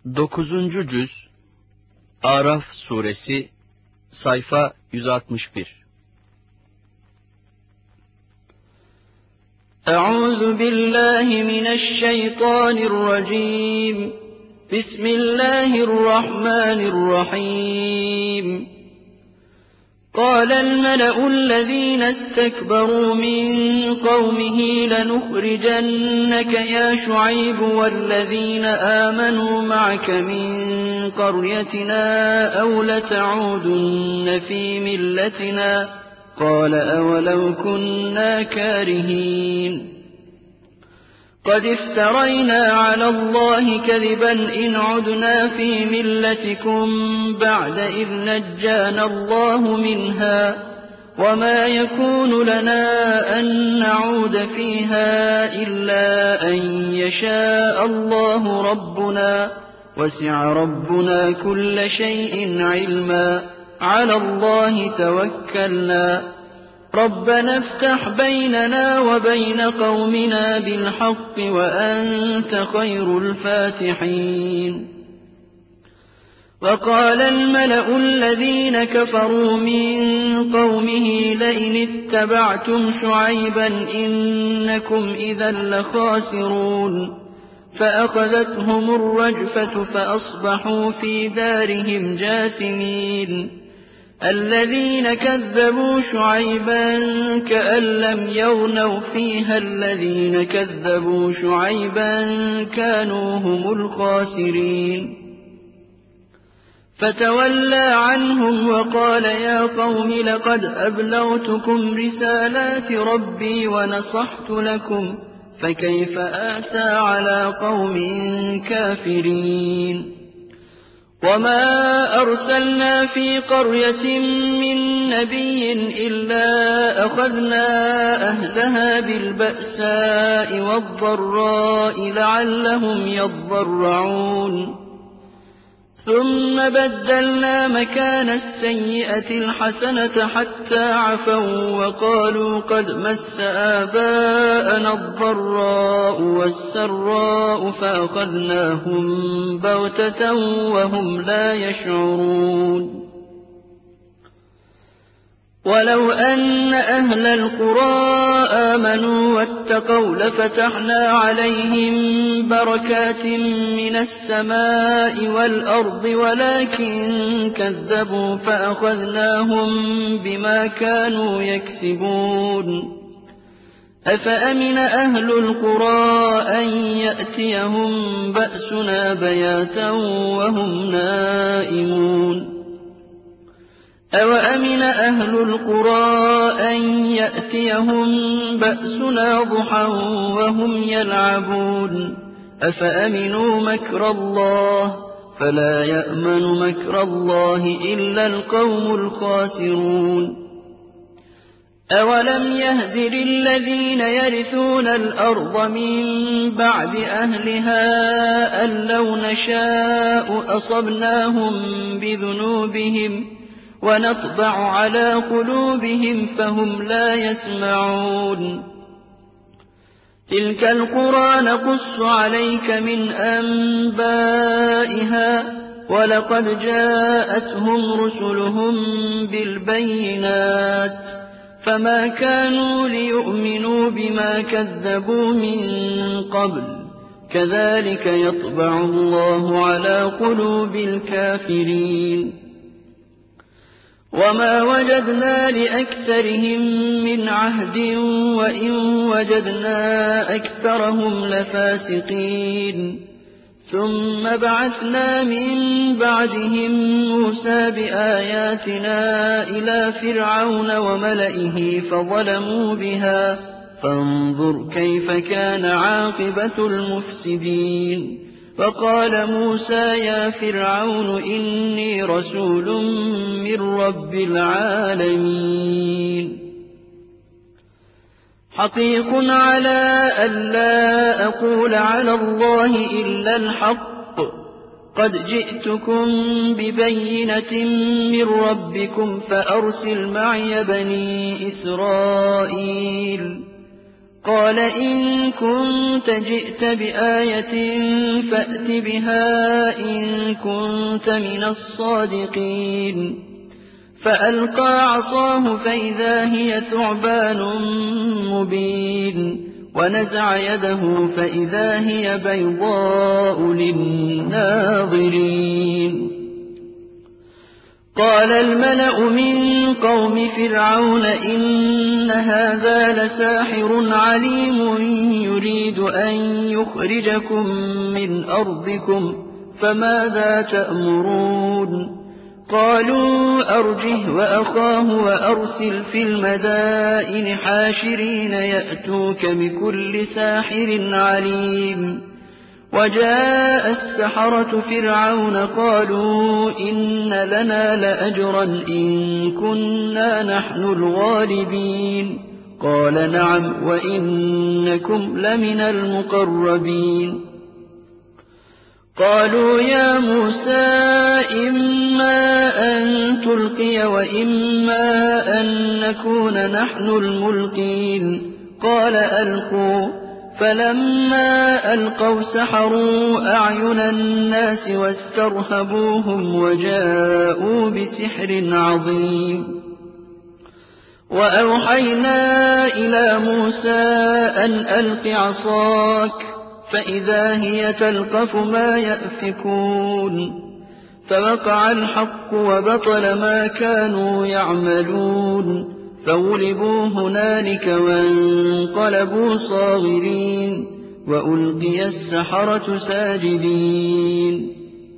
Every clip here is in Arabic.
9. Cüz Araf Suresi Sayfa 161. Euzu billahi mineşşeytanirracim. Bismillahirrahmanirrahim. قال الملأ الذين استكبروا من قومه لنخرجنك يا شعيب والذين آمنوا معك من قريتنا أو لتعودن في ملتنا قال أولو كنا كارهين قد افترينا على الله كذبا إن عدنا في ملتكم بعد إذ نجانا الله منها وما يكون لنا أن نعود فيها إلا أن يشاء الله ربنا وسع ربنا كل شيء علما على الله توكلنا ربنا افتح بيننا وبين قومنا بالحق وأنت خير الفاتحين وقال الملأ الذين كفروا من قومه لئن اتبعتم شعيبا إنكم إذا لخاسرون فأخذتهم الرجفة فأصبحوا في دارهم جاثمين الذين كذبوا شعيبا كأن لم يغنوا فيها الذين كذبوا شعيبا كانوا هم الخاسرين فتولى عنهم وقال يا قوم لقد أبلغتكم رسالات ربي ونصحت لكم فكيف آسى على قوم كافرين وما أرسلنا في قرية من نبي إلا أخذنا أهلها بالبأساء والضراء لعلهم يضرعون ثم بدلنا مكان السيئة الحسنة حتى عفوا وقالوا قد مس آباءنا الضراء والسراء فأخذناهم بغتة وهم لا يشعرون ولو أن أهل القرى آمنوا واتقوا لفتحنا عليهم بركات من السماء والأرض ولكن كذبوا فأخذناهم بما كانوا يكسبون أفأمن أهل القرى أن يأتيهم بأسنا بياتا وهم نائمون أوأمن أهل القرى أن يأتيهم بأسنا ضحى وهم يلعبون أفأمنوا مكر الله فلا يأمن مكر الله إلا القوم الخاسرون أولم يهد للذين يرثون الأرض من بعد أهلها أن لو نشاء أصبناهم بذنوبهم ونطبع على قلوبهم فهم لا يسمعون تلك القرى نقص عليك من أنبائها ولقد جاءتهم رسلهم بالبينات فما كانوا ليؤمنوا بما كذبوا من قبل كذلك يطبع الله على قلوب الكافرين وما وجدنا لأكثرهم من عهد وإن وجدنا أكثرهم لفاسقين ثم بعثنا من بعدهم موسى بآياتنا إلى فرعون وملئه فظلموا بها فانظر كيف كان عاقبة المفسدين وقال موسى يا فرعون إني رسول من رب العالمين حقيق على ألا أقول على الله إلا الحق قد جئتكم ببينة من ربكم فأرسل معي بني إسرائيل قال إن كنت جئت بآية فأت بها إن كنت من الصادقين. فألقى عصاه فإذا هي ثعبان مبين ونزع يده فإذا هي بيضاء للناظرين. قال الملأ من قوم فرعون إن هذا لساحر عليم يريد أن يخرجكم من أرضكم فماذا تأمرون؟ قالوا أرجه وأخاه وأرسل في المدائن حاشرين يأتوك بكل ساحر عليم. وجاء السحرة فرعون قالوا إن لنا لأجرا إن كنا نحن الغالبين. قال نعم وإنكم لمن المقربين. قالوا يا موسى إما أن تلقي وإما أن نكون نحن الملقين. قال ألقوا. فلما ألقوا سحروا أعين الناس واسترهبوهم وجاءوا بسحر عظيم. وأوحينا إلى موسى أن ألق عصاك فإذا هي تلقف ما يأفكون. فوقع الحق وبطل ما كانوا يعملون فغلبوا هنالك وانقلبوا صاغرين وألقي السحرة ساجدين.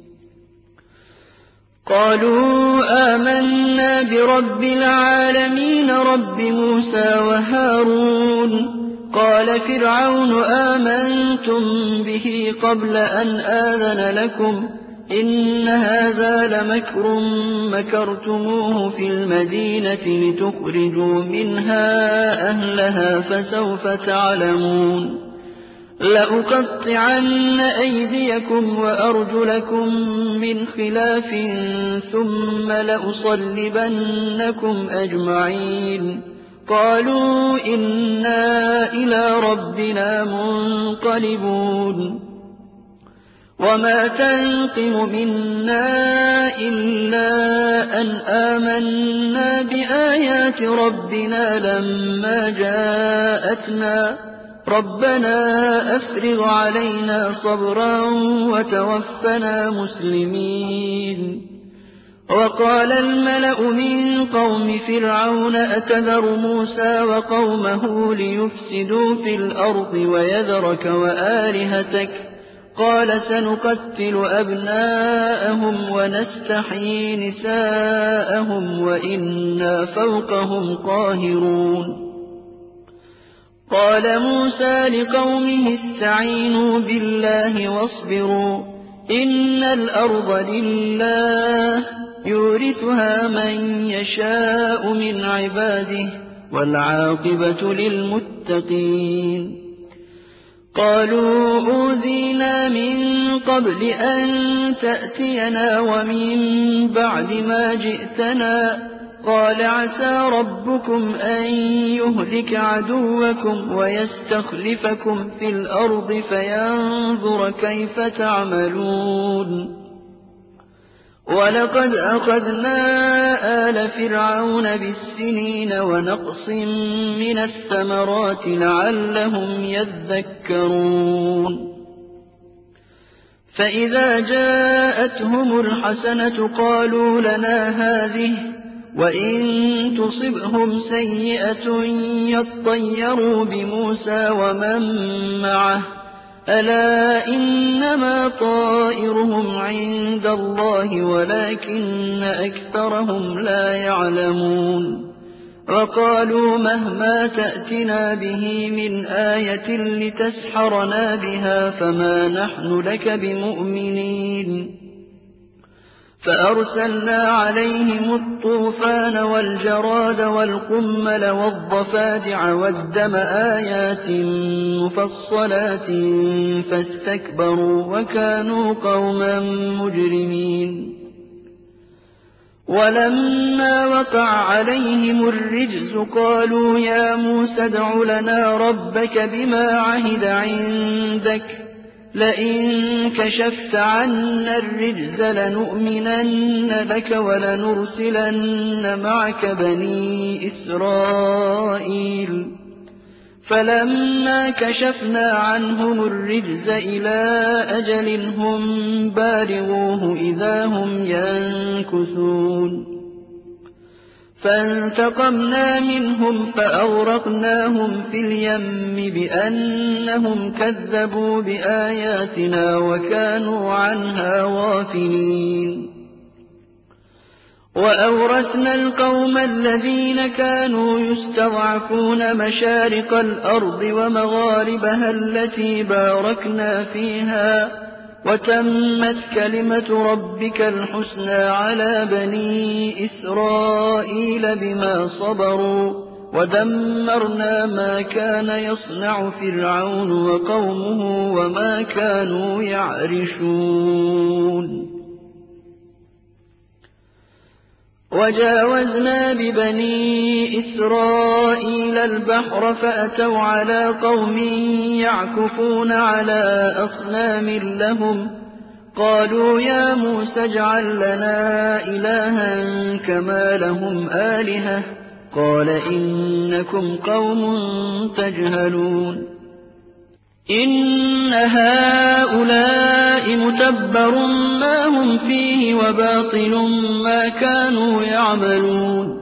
قالوا آمنا برب العالمين رب موسى وهارون. قال فرعون آمنتم به قبل أن آذن لكم إن هذا لمكر مكرتموه في المدينة لتخرجوا منها أهلها فسوف تعلمون. لأقطعن أيديكم وأرجلكم من خلاف ثم لأصلبنكم أجمعين. قالوا إنا إلى ربنا منقلبون. وما تنقم منا إلا أن آمنا بآيات ربنا لما جاءتنا ربنا أفرغ علينا صبرا وتوفنا مسلمين. وقال الملأ من قوم فرعون أتذر موسى وقومه ليفسدوا في الأرض ويذرك وآلهتك قال سنقتل أبناءهم ونستحيي نساءهم وإنا فوقهم قاهرون. قال موسى لقومه استعينوا بالله واصبروا إن الأرض لله يورثها من يشاء من عباده والعاقبة للمتقين. قالوا أوذينا من قبل أن تأتينا ومن بعد ما جئتنا. قال عسى ربكم أن يهلك عدوكم ويستخلفكم في الأرض فينظر كيف تعملون. ولقد أخذنا آل فرعون بالسنين ونقص من الثمرات لعلهم يذكرون. فإذا جاءتهم الحسنة قالوا لنا هذه وإن تصبهم سيئة يطيروا بموسى ومن معه ألا إنما طائرهم عند الله ولكن أكثرهم لا يعلمون. وقالوا مهما تأتنا به من آية لتسحرنا بها فما نحن لك بمؤمنين. فأرسلنا عليهم الطوفان والجراد والقمل والضفادع والدم آيات مفصلات فاستكبروا وكانوا قوما مجرمين. ولما وقع عليهم الرجز قالوا يا موسى ادْعُ لنا ربك بما عهد عندك لئن كشفت عنا الرجز لنؤمنن لك ولنرسلن معك بني إسرائيل فلما كشفنا عنهم الرجز إلى أجل هم بالغوه إذا هم ينكثون فانتقمنا منهم فأغرقناهم في اليم بأنهم كذبوا بآياتنا وكانوا عنها غافلين وأورثنا القوم الذين كانوا يستضعفون مشارق الأرض ومغاربها التي باركنا فيها وتمت كلمة ربك الحسنى على بني إسرائيل بما صبروا ودمرنا ما كان يصنع فرعون وقومه وما كانوا يعرشون وجاوزنا ببني إسرائيل البحر فأتوا على قوم يعكفون على أصنام لهم قالوا يا موسى اجعل لنا إلها كما لهم آلهة قال إنكم قوم تجهلون إن هؤلاء متبر ما هم فيه وباطل ما كانوا يعملون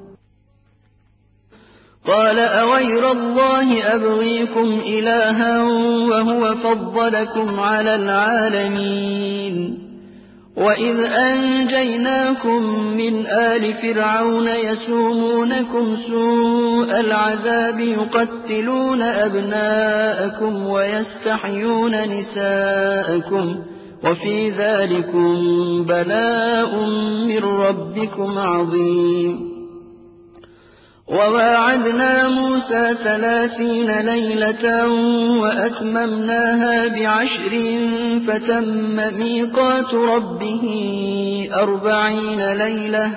قال أغير الله أبغيكم إلها وهو فضلكم على العالمين وإذ أنجيناكم من آل فرعون يسومونكم سوء العذاب يقتلون أبناءكم ويستحيون نساءكم وفي ذلكم بلاء من ربكم عظيم وواعدنا موسى 30 ليلة وأتممناها ب10 فتم ميقات ربه 40 ليلة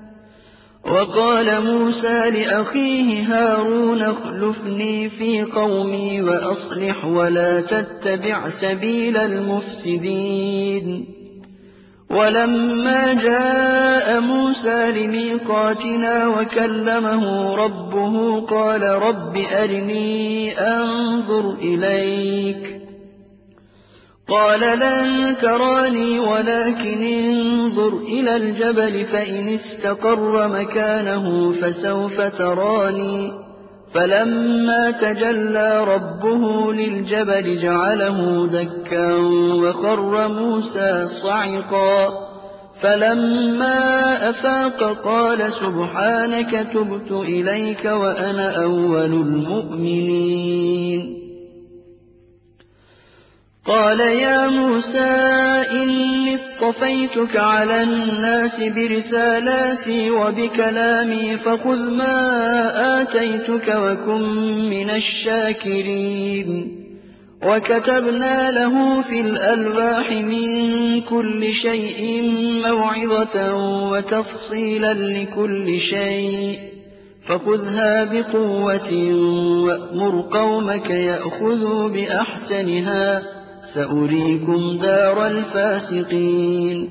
وقال موسى لأخيه هارون اخلفني في قومي وأصلح ولا تتبع سبيل المفسدين ولما جاء موسى لميقاتنا وكلمه ربه قال رب أرني أنظر إليك قال لن تراني ولكن انظر إلى الجبل فإن استقر مكانه فسوف تراني فلما تجلى ربه للجبل جعله دكا وخر موسى صعقا فلما أفاق قال سبحانك تبت إليك وأنا أول المؤمنين قال يا موسى إني اصطفيتك على الناس برسالاتي وبكلامي فخذ ما آتيتك وكن من الشاكرين وكتبنا له في الألواح من كل شيء موعظة وتفصيلا لكل شيء فخذها بقوة وأمر قومك يأخذوا بأحسنها سأريكم دار الفاسقين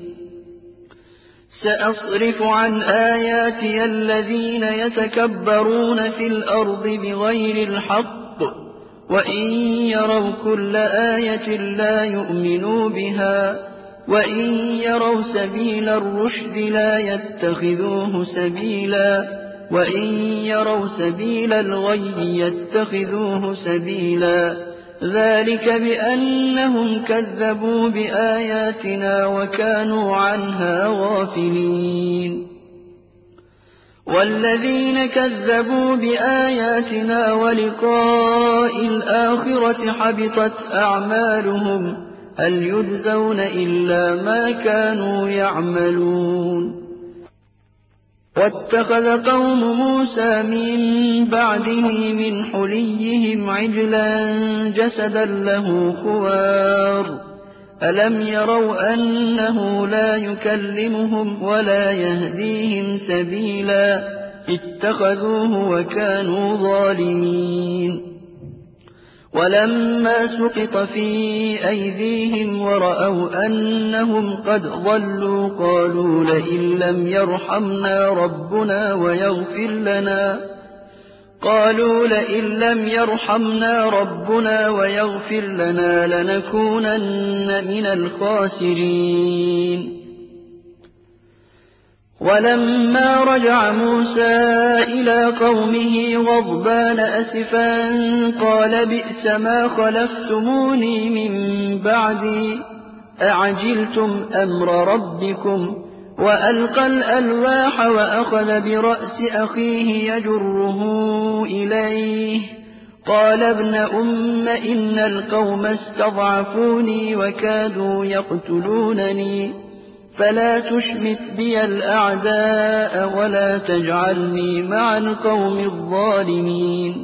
سأصرف عن آياتي الذين يتكبرون في الأرض بغير الحق وإن يروا كل آية لا يؤمنوا بها وإن يروا سبيل الرشد لا يتخذوه سبيلا وإن يروا سبيل الغي يتخذوه سبيلا ذلك بأنهم كذبوا بآياتنا وكانوا عنها غافلين والذين كذبوا بآياتنا ولقاء الآخرة حبطت أعمالهم هل يجزون إلا ما كانوا يعملون واتخذ قوم موسى من بعده من حليهم عجلا جسدا له خوار ألم يروا أنه لا يكلمهم ولا يهديهم سبيلا اتخذوه وكانوا ظالمين ولما سقط في أيديهم ورأوا أنهم قد ضلوا قالوا لئن لم يرحمنا ربنا ويغفر لنا لنكونن من الخاسرين ولما رجع موسى إلى قومه غضبان أسفا قال بئس ما خلفتموني من بعدي أعجلتم أمر ربكم وألقى الألواح وأخذ برأس أخيه يجره إليه قال ابن أم إن القوم استضعفوني وكادوا يقتلونني فلا تشمت بي الأعداء ولا تجعلني مع القوم الظالمين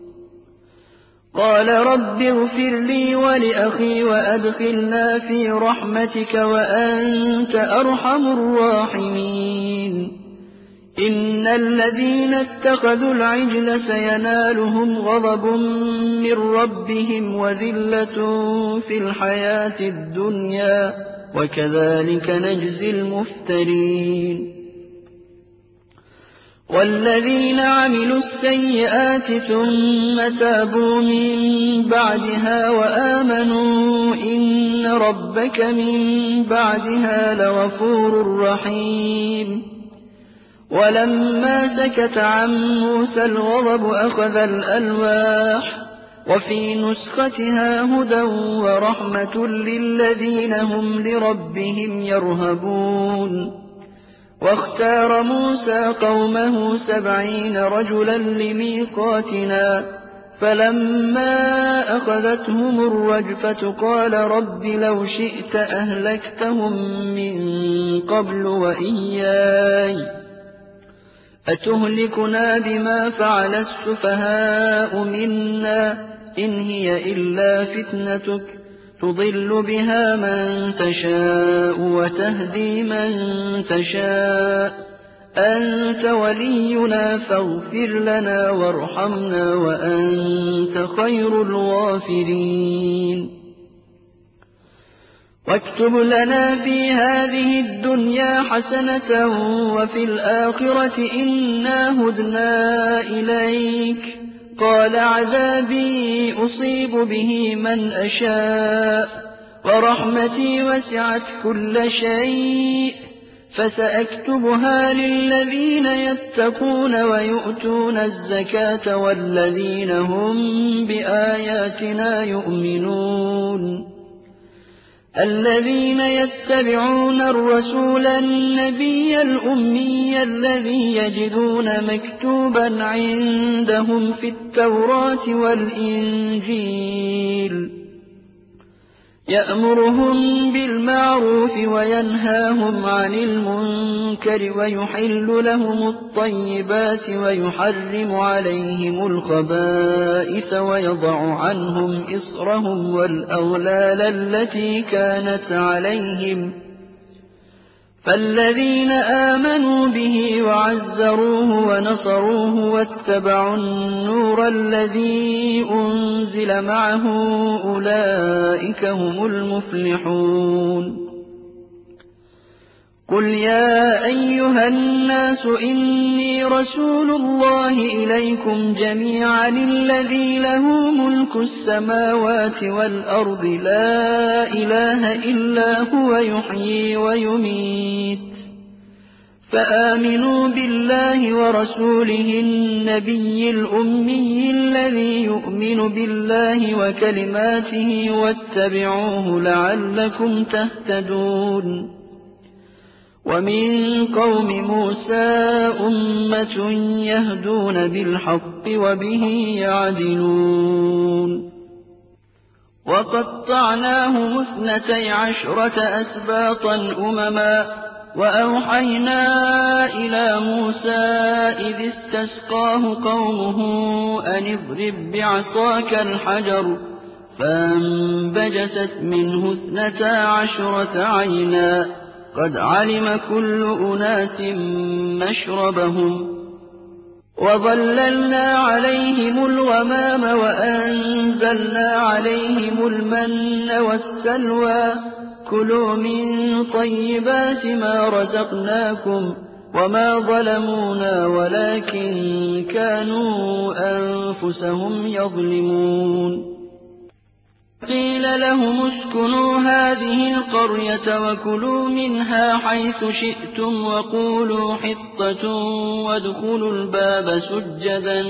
قال رب اغفر لي ولأخي وأدخلنا في رحمتك وأنت أرحم الراحمين إن الذين اتخذوا العجل سينالهم غضب من ربهم وذلة في الحياة الدنيا وكذلك نجزي المفترين والذين عملوا السيئات ثم تابوا من بعدها وآمنوا إن ربك من بعدها لغفور رحيم ولما سكت عن موسى الغضب أخذ الألواح وفي نسختها هدى ورحمة للذين هم لربهم يرهبون واختار موسى قومه 70 رجلا لميقاتنا فلما أخذتهم الرجفة قال رب لو شئت أهلكتهم من قبل وإياي أتهلكنا بما فعل السفهاء منا إن هي إلا فتنتك تضل بها من تشاء وتهدي من تشاء أنت ولينا فاغفر لنا وارحمنا وأنت خير الغافرين واكتب لنا في هذه الدنيا حسنة وفي الآخرة إنا هدنا إليك قال عذابي أصيب به من أشاء ورحمتي وسعت كل شيء فسأكتبها للذين يتقون ويؤتون الزكاة والذين هم بآياتنا يؤمنون الذين يتبعون الرسول النبي الأمي الذي يجدون مكتوبا عندهم في التوراة والإنجيل يأمرهم بالمعروف وينهاهم عن المنكر ويحل لهم الطيبات ويحرم عليهم الخبائث ويضع عنهم إصرهم والأغلال التي كانت عليهم فالذين آمنوا به وعزروه ونصروه واتبعوا النور الذي أنزل معه أولئك هم المفلحون قل يا أيها الناس إني رسول الله إليكم جميعا الذي له ملك السماوات والأرض لا إله إلا هو يحيي ويميت فآمنوا بالله ورسوله النبي الأمي الذي يؤمن بالله وكلماته واتبعوه لعلكم تهتدون ومن قوم موسى أمة يهدون بالحق وبه يعدلون وقطعناهم 12 أسباطا أمما وأوحينا إلى موسى إذ استسقاه قومه أن اضرب بعصاك الحجر فانبجست منه 12 عينا قد علم كل أناس مشربهم وظللنا عليهم الغمام وأنزلنا عليهم المن والسلوى كلوا من طيبات ما رزقناكم وما ظلمونا ولكن كانوا أنفسهم يظلمون قيل لهم اسكنوا هذه القرية وكلوا منها حيث شئتم وقولوا حطة وادخلوا الباب سجدا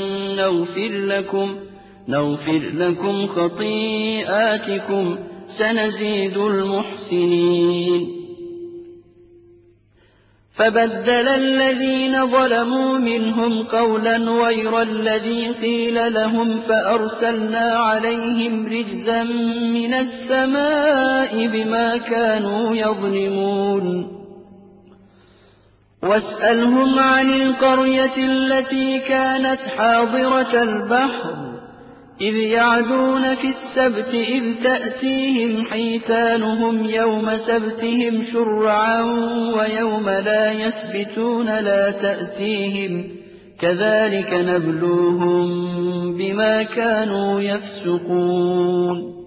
نغفر لكم خطيئاتكم سنزيد المحسنين فبدل الذين ظلموا منهم قولا غير الذي قيل لهم فأرسلنا عليهم رجزا من السماء بما كانوا يظلمون واسألهم عن القرية التي كانت حاضرة البحر إذ يعدون في السبت إذ تأتيهم حيتانهم يوم سبتهم شرعا ويوم لا يسبتون لا تأتيهم كذلك نبلوهم بما كانوا يفسقون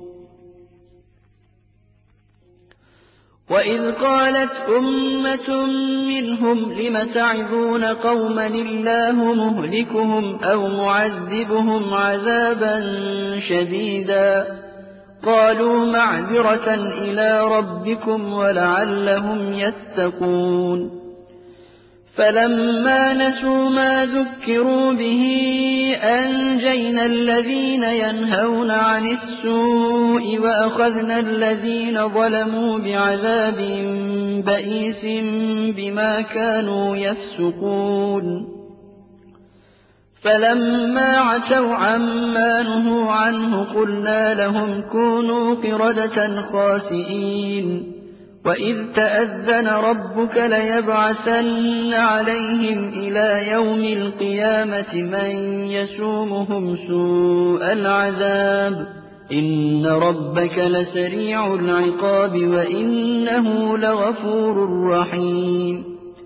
وإذ قالت أمة منهم لم تعظون قوما الله مهلكهم أو معذبهم عذابا شديدا قالوا معذرة إلى ربكم ولعلهم يتقون فلما نسوا ما ذكروا به أنجينا الذين ينهون عن السوء وأخذنا الذين ظلموا بعذاب بئيس بما كانوا يفسقون فلما عتوا عما نهوا عنه قلنا لهم كونوا قردة خاسئين وإذ تأذن ربك ليبعثن عليهم إلى يوم القيامة من يسومهم سوء العذاب إن ربك لسريع العقاب وإنه لغفور رحيم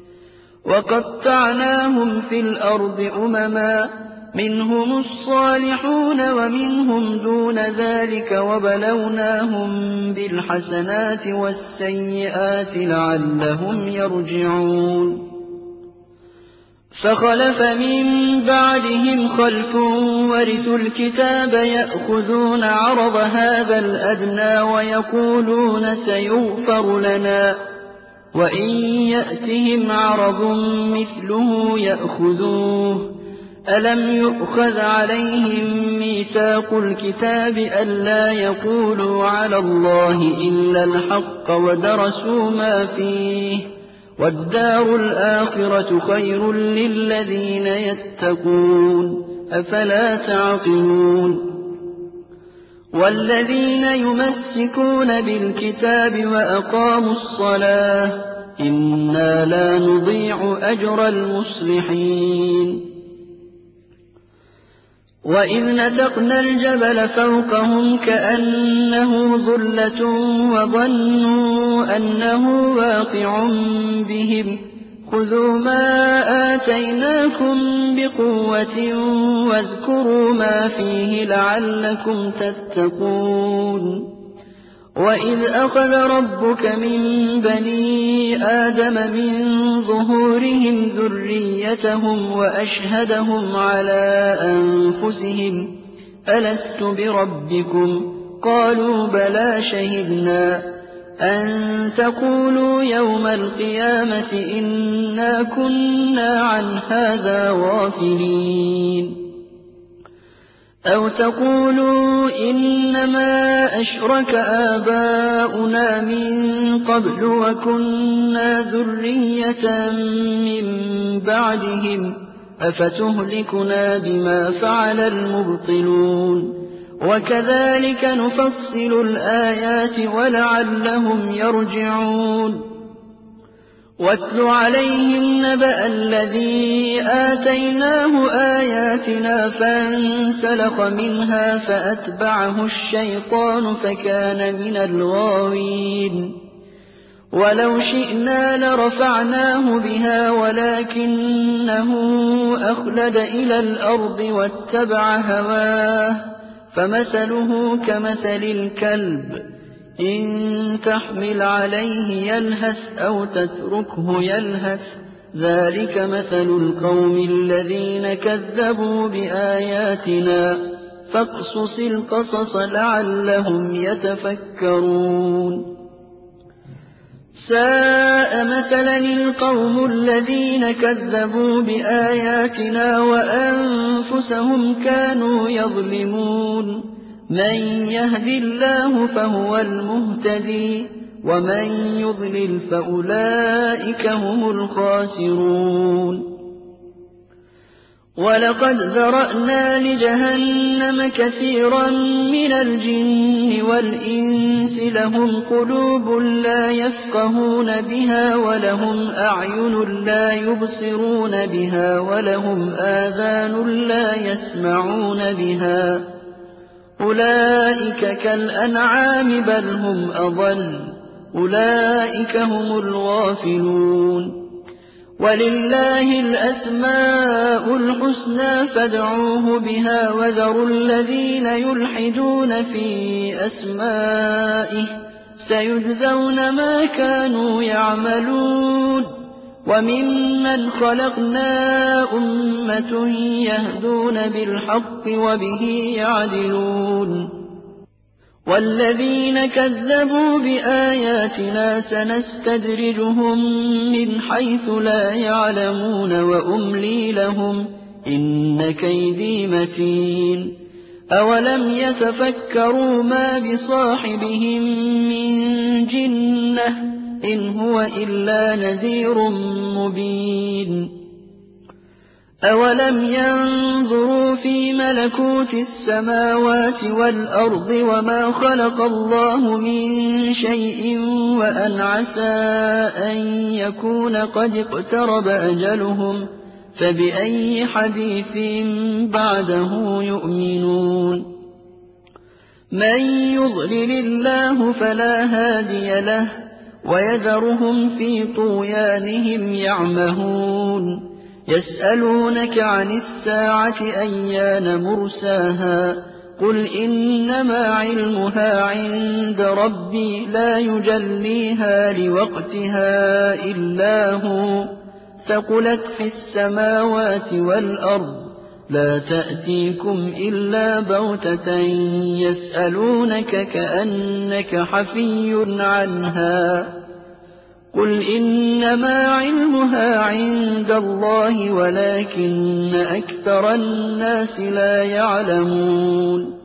وقطعناهم في الأرض أمما منهم الصالحون ومنهم دون ذلك وبلوناهم بالحسنات والسيئات لعلهم يرجعون فخلف من بعدهم خلف ورثوا الكتاب يأخذون عرض هذا الأدنى ويقولون سيغفر لنا وإن يأتهم عرض مثله يأخذوه ألم يؤخذ عليهم ميثاق الكتاب ألا يقولوا على الله إلا الحق ودرسوا ما فيه والدار الآخرة خير للذين يتقون أفلا تعقلون والذين يمسكون بالكتاب وأقاموا الصلاة إنا لا نضيع أجر المصلحين وإذ نتقنا الجبل فوقهم كأنه ظلة وظنوا أنه واقع بهم خذوا ما آتيناكم بقوة واذكروا ما فيه لعلكم تتقون وإذ أخذ ربك من بني آدم من ظهورهم ذريتهم وأشهدهم على أنفسهم ألست بربكم قالوا بلى شهدنا أن تقولوا يوم القيامة إنا كنا عن هذا غافلين أو تقولوا إنما أشرك آباؤنا من قبل وكنا ذرية من بعدهم أفتهلكنا بما فعل المبطلون وكذلك نفصل الآيات ولعلهم يرجعون واتل عليهم نبأ الذي آتيناه آياتنا فانسلخ منها فأتبعه الشيطان فكان من الغاوين ولو شئنا لرفعناه بها ولكنه أخلد إلى الأرض واتبع هواه فمثله كمثل الكلب إن تحمل عليه يلهث أو تتركه يلهث ذلك مثل القوم الذين كذبوا بآياتنا فاقصص القصص لعلهم يتفكرون ساء مثلا القوم الذين كذبوا بآياتنا وأنفسهم كانوا يظلمون من يهد الله فهو المهتدي ومن يضلل فأولئك هم الخاسرون ولقد ذرأنا لجهنم كثيرا من الجن والإنس لهم قلوب لا يفقهون بها ولهم أعين لا يبصرون بها ولهم آذان لا يسمعون بها أولئك كالأنعام بل هم أضل أولئك هم الغافلون ولله الأسماء الحسنى فادعوه بها وذروا الذين يلحدون في أسمائه سيجزون ما كانوا يعملون وممن خلقنا أمة يهدون بالحق وبه يعدلون والذين كذبوا بآياتنا سنستدرجهم من حيث لا يعلمون وأملي لهم إن كيدي متين أولم يتفكروا ما بصاحبهم من جنة إن هو إلا نذير مبين أولم ينظروا في ملكوت السماوات والأرض وما خلق الله من شيء وأن عسى أن يكون قد اقترب أجلهم فبأي حديث بعده يؤمنون من يضلل الله فلا هادي له ويذرهم في طغيانهم يعمهون يسألونك عن الساعة أيان مرساها قل إنما علمها عند ربي لا يجليها لوقتها إلا هو ثقلت في السماوات والأرض لا تأتيكم إلا بغتة يسألونك كأنك حفي عنها قل إنما علمها عند الله ولكن أكثر الناس لا يعلمون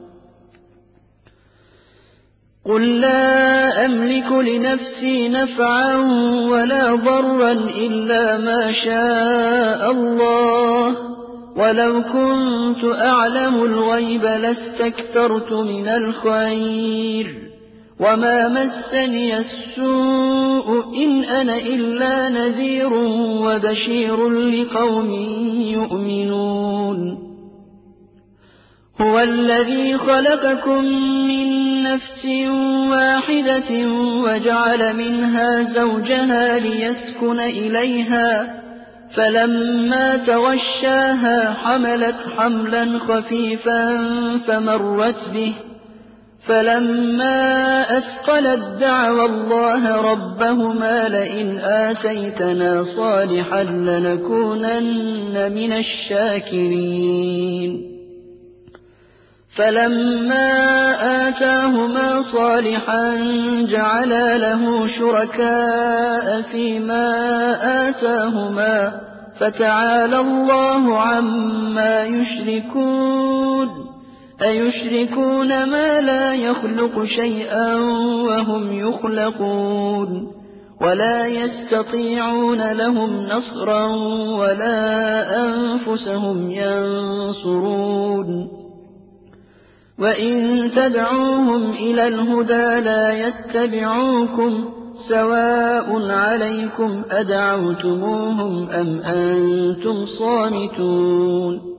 قل لا أملك لنفسي نفعا ولا ضرا إلا ما شاء الله ولو كنت أعلم الغيب لاستكثرت من الخير وما مسني السوء إن أنا إلا نذير وبشير لقوم يؤمنون هو الذي خلقكم من نفس واحدة وجعل منها زوجها ليسكن إليها فلما تغشاها حملت حملا خفيفا فمرت به فلما أثقلت دعوا الله ربهما لئن آتيتنا صالحا لنكونن من الشاكرين فلما آتاهما صالحا جعلا له شركاء فيما آتاهما فتعالى الله عما يشركون أيشركون ما لا يخلق شيئا وهم يخلقون ولا يستطيعون لهم نصرا ولا أنفسهم ينصرون وإن تدعوهم إلى الهدى لا يتبعوكم سواء عليكم أدعوتموهم أم أنتم صامتون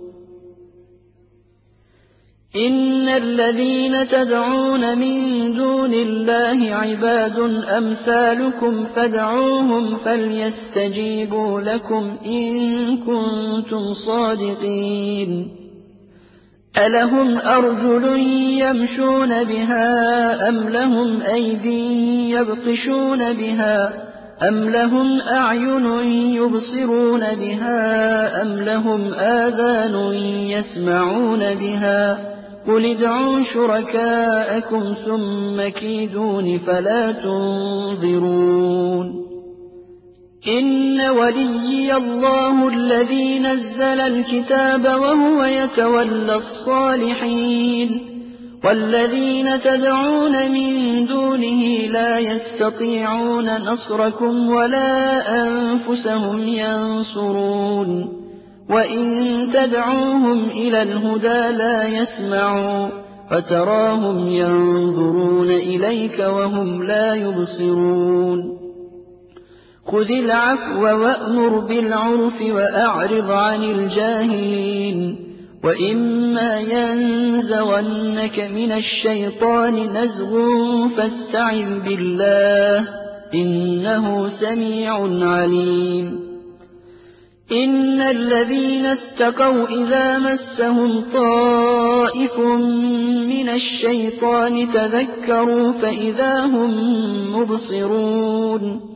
إن الذين تدعون من دون الله عباد أمثالكم فادعوهم فليستجيبوا لكم إن كنتم صادقين ألهم أرجل يمشون بها أم لهم أيد يبطشون بها أم لهم أعين يبصرون بها أم لهم آذان يسمعون بها قل ادعوا شركاءكم ثم كيدون فلا تنظرون إن وليي الله الذي نزل الكتاب وهو يتولى الصالحين والذين تدعون من دونه لا يستطيعون نصركم ولا أنفسهم ينصرون وإن تدعوهم إلى الهدى لا يسمعوا فتراهم ينظرون إليك وهم لا يبصرون خذ العفو وأمر بالعرف وأعرض عن الجاهلين وإما ينزغنك من الشيطان نزغ فاستعذ بالله إنه سميع عليم إن الذين اتقوا إذا مسهم طائف من الشيطان تذكروا فإذا هم مبصرون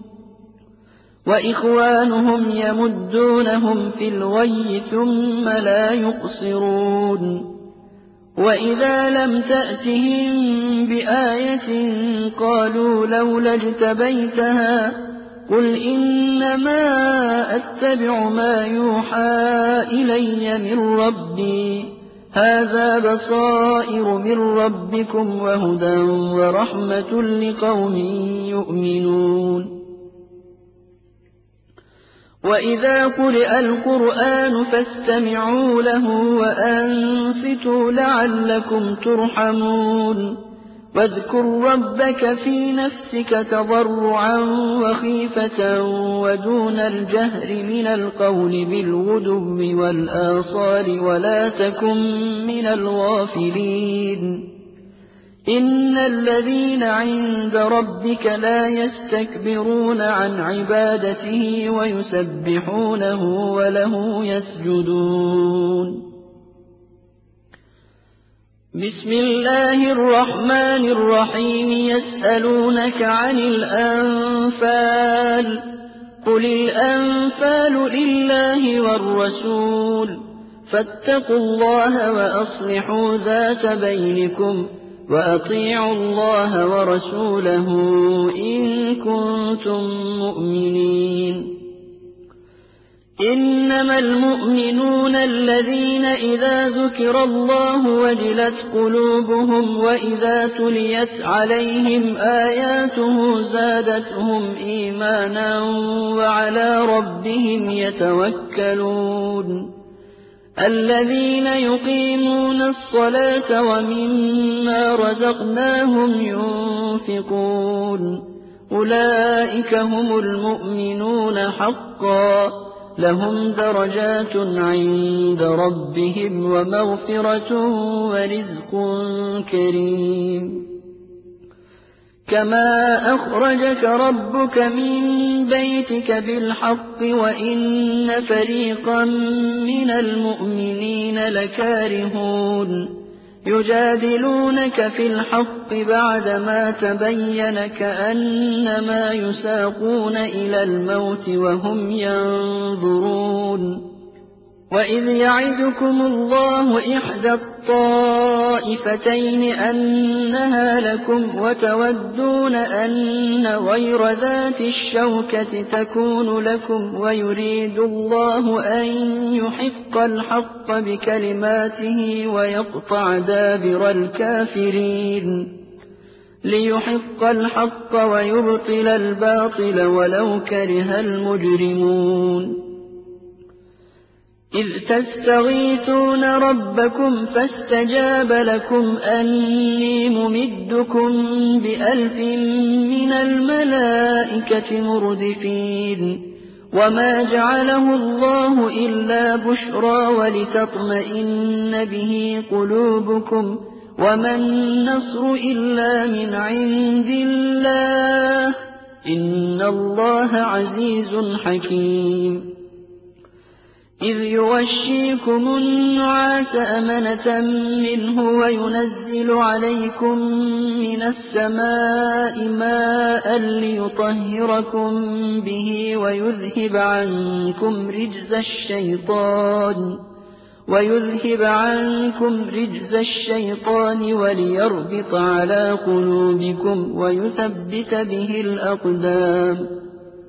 وإخوانهم يمدونهم في الغي ثم لا يقصرون وإذا لم تأتهم بآية قالوا لولا اجتبيتها قل إنما أتبع ما يوحى إلي من ربي هذا بصائر من ربكم وهدى ورحمة لقوم يؤمنون وإذا قرئ القرآن فاستمعوا له وأنصتوا لعلكم ترحمون واذكر ربك في نفسك تضرعا وخيفة ودون الجهر من القول بالغدو والآصال ولا تكن من الغافلين إن الذين عند ربك لا يستكبرون عن عبادته ويسبحونه وله يسجدون بسم الله الرحمن الرحيم يسألونك عن الأنفال قل الأنفال لله والرسول فاتقوا الله وأصلحوا ذات بينكم وأطيعوا الله ورسوله إن كنتم مؤمنين إنما المؤمنون الذين إذا ذكر الله وجلت قلوبهم وإذا تليت عليهم آياته زادتهم إيمانا وعلى ربهم يتوكلون الذين يقيمون الصلاة ومما رزقناهم ينفقون أولئك هم المؤمنون حقا لهم درجات عند ربهم ومغفرة ورزق كريم كما أخرجك ربك من بيتك بالحق وإن فريقا من المؤمنين لكارهون يجادلونك في الحق بعدما تبين كأنما يساقون إلى الموت وهم ينظرون وإذ يعدكم الله إحدى الطائفتين أنها لكم وتودون أن غير ذات الشوكة تكون لكم ويريد الله أن يحق الحق بكلماته ويقطع دابر الكافرين ليحق الحق ويبطل الباطل ولو كره المجرمون إذ تستغيثون ربكم فاستجاب لكم أني ممدكم ب1000 من الملائكة مردفين وما جعله الله إلا بشرى ولتطمئن به قلوبكم وما النصر إلا من عند الله إن الله عزيز حكيم إذ يغشيكم النعاس أمنة منه وينزل عليكم من السماء ماء ليطهركم به ويذهب عنكم رجز الشيطان وليربط على قلوبكم ويثبت به الأقدام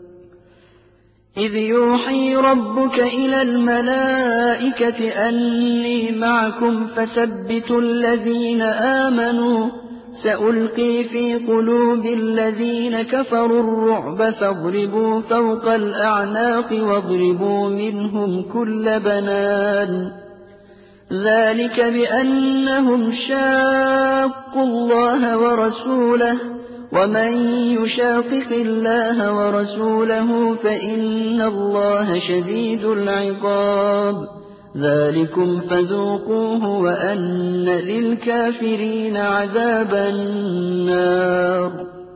إذ يوحي ربك إلى الملائكة أني معكم فثبتوا الذين آمنوا سألقي في قلوب الذين كفروا الرعب فاضربوا فوق الأعناق واضربوا منهم كل بنان ذلك بأنهم شاقوا الله ورسوله ومن يشاقق الله ورسوله فإن الله شديد العقاب ذلكم فذوقوه وأن للكافرين عذاب النار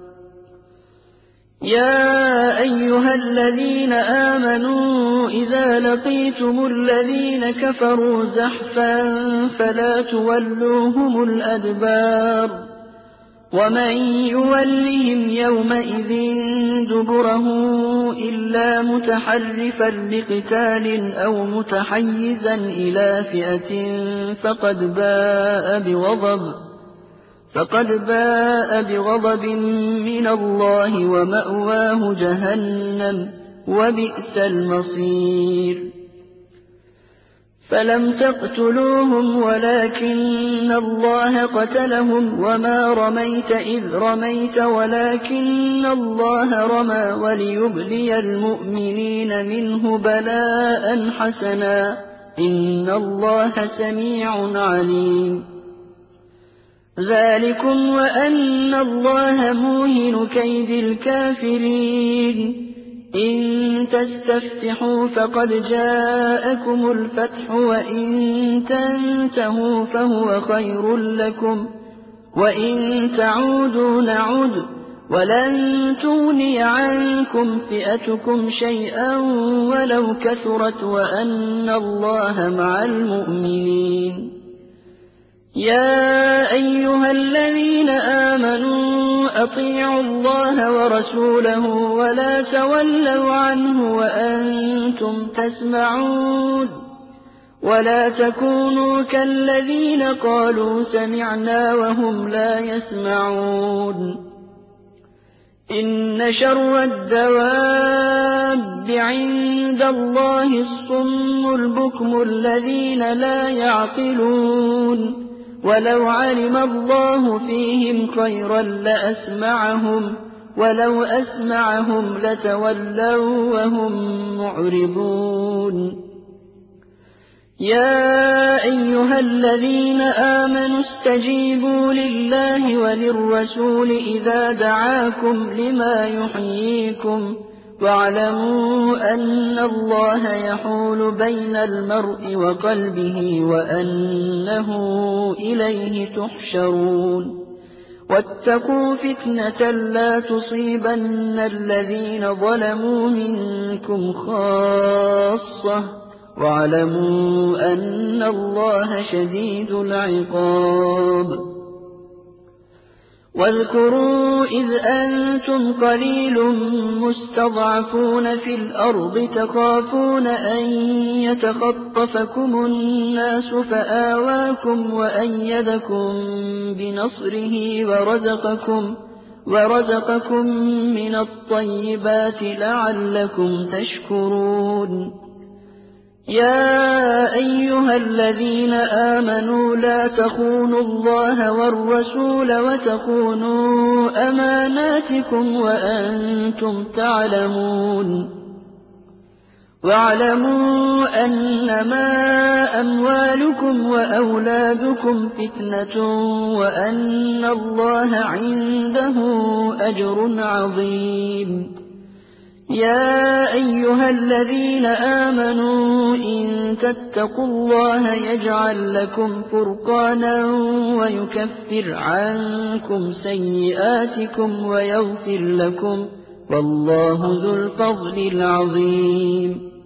يا أيها الذين آمنوا إذا لقيتم الذين كفروا زحفا فلا تولوهم الأدبار ومن يولهم يومئذ دبره إلا متحرفا لقتال أو متحيزا إلى فئة فقد باء بغضب من الله ومأواه جهنم وبئس المصير فلم تقتلوهم ولكن الله قتلهم وما رميت إذ رميت ولكن الله رمى وليبلي المؤمنين منه بلاء حسنا إن الله سميع عليم ذلكم وأن الله موهن كيد الكافرين إن تستفتحوا فقد جاءكم الفتح وإن تنتهوا فهو خير لكم وإن تعودوا نعد ولن تغني عنكم فئتكم شيئا ولو كثرت وأن الله مع المؤمنين يا أيها الذين آمنوا أطيعوا الله ورسوله ولا تولوا عنه وأنتم تسمعون ولا تكونوا كالذين قالوا سمعنا وهم لا يسمعون إن شر الدواب عند الله الصم البكم الذين لا يعقلون ولو علم الله فيهم خيرا لأسمعهم ولو أسمعهم لتولوا وهم معرضون يا أيها الذين آمنوا استجيبوا لله وللرسول إذا دعاكم لما يحييكم واعلموا أن الله يحول بين المرء وقلبه وأنه إليه تحشرون واتقوا فتنة لا تصيبن الذين ظلموا منكم خاصة واعلموا أن الله شديد العقاب واذكروا إذ أنتم قليل مستضعفون في الأرض تخافون أن يتخطفكم الناس فآواكم وأيدكم بنصره ورزقكم من الطيبات لعلكم تشكرون يا أيها الذين آمنوا لا تخونوا الله والرسول وتخونوا أماناتكم وأنتم تعلمون واعلموا أنما أموالكم وأولادكم فتنة وأن الله عنده أجر عظيم. يا أيها الذين آمنوا إن تتقوا الله يجعل لكم فرقانا ويكفر عنكم سيئاتكم ويغفر لكم والله ذو الفضل العظيم.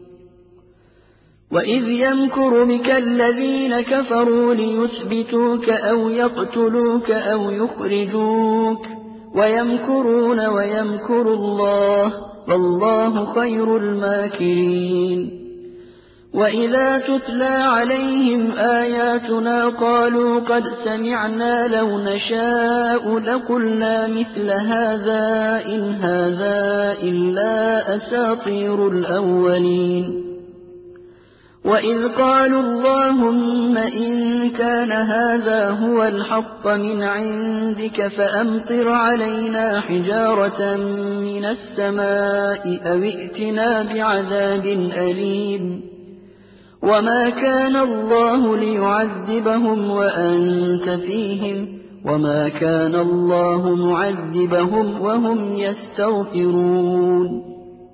وإذ يمكر بك الذين كفروا ليثبتوك أو يقتلوك أو يخرجوك ويمكرون ويمكر الله والله خير الماكرين. وإذا تتلى عليهم آياتنا قالوا قد سمعنا لو نشاء لقلنا مثل هذا إن هذا إلا أساطير الأولين. وإذ قالوا اللهم إن كان هذا هو الحق من عندك فأمطر علينا حجارة من السماء أو ائتنا بعذاب أليم. وما كان الله ليعذبهم وأنت فيهم وما كان الله معذبهم وهم يستغفرون.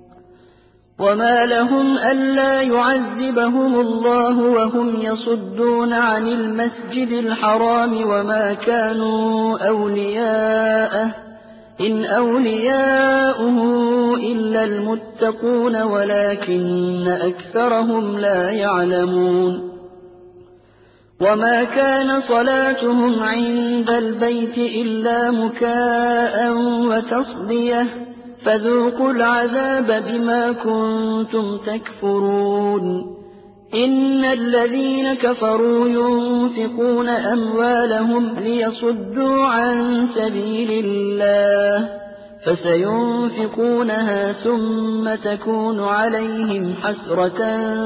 وما لهم ألا يعذبهم الله وهم يصدون عن المسجد الحرام وما كانوا أولياءه إن أولياؤه إلا المتقون ولكن أكثرهم لا يعلمون. وما كان صلاتهم عند البيت إلا مكاء وتصدية فذوقوا العذاب بما كنتم تكفرون. إن الذين كفروا ينفقون أموالهم ليصدوا عن سبيل الله فسينفقونها ثم تكون عليهم حسرة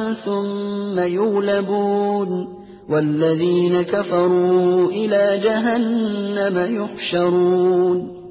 ثم يغلبون والذين كفروا إلى جهنم يحشرون.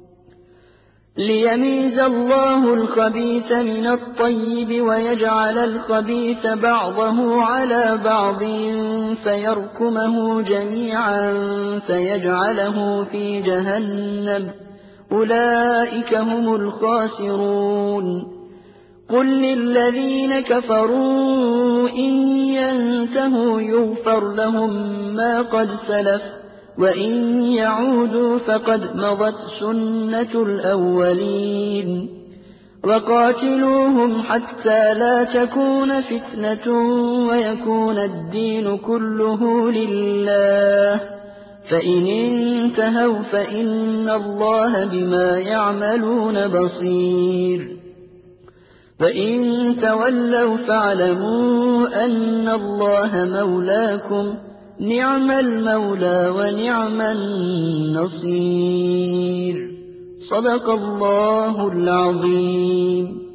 ليميز الله الخبيث من الطيب ويجعل الخبيث بعضه على بعض فيركمه جميعا فيجعله في جهنم أولئك هم الخاسرون. قل للذين كفروا إن ينتهوا يغفر لهم ما قد سلف وإن يعودوا فقد مضت سنة الأولين. وقاتلوهم حتى لا تكون فتنة ويكون الدين كله لله فإن انتهوا فإن الله بما يعملون بصير. فإن تولوا فاعلموا أن الله مولاكم نعم المولى ونعم النصير. صدق الله العظيم.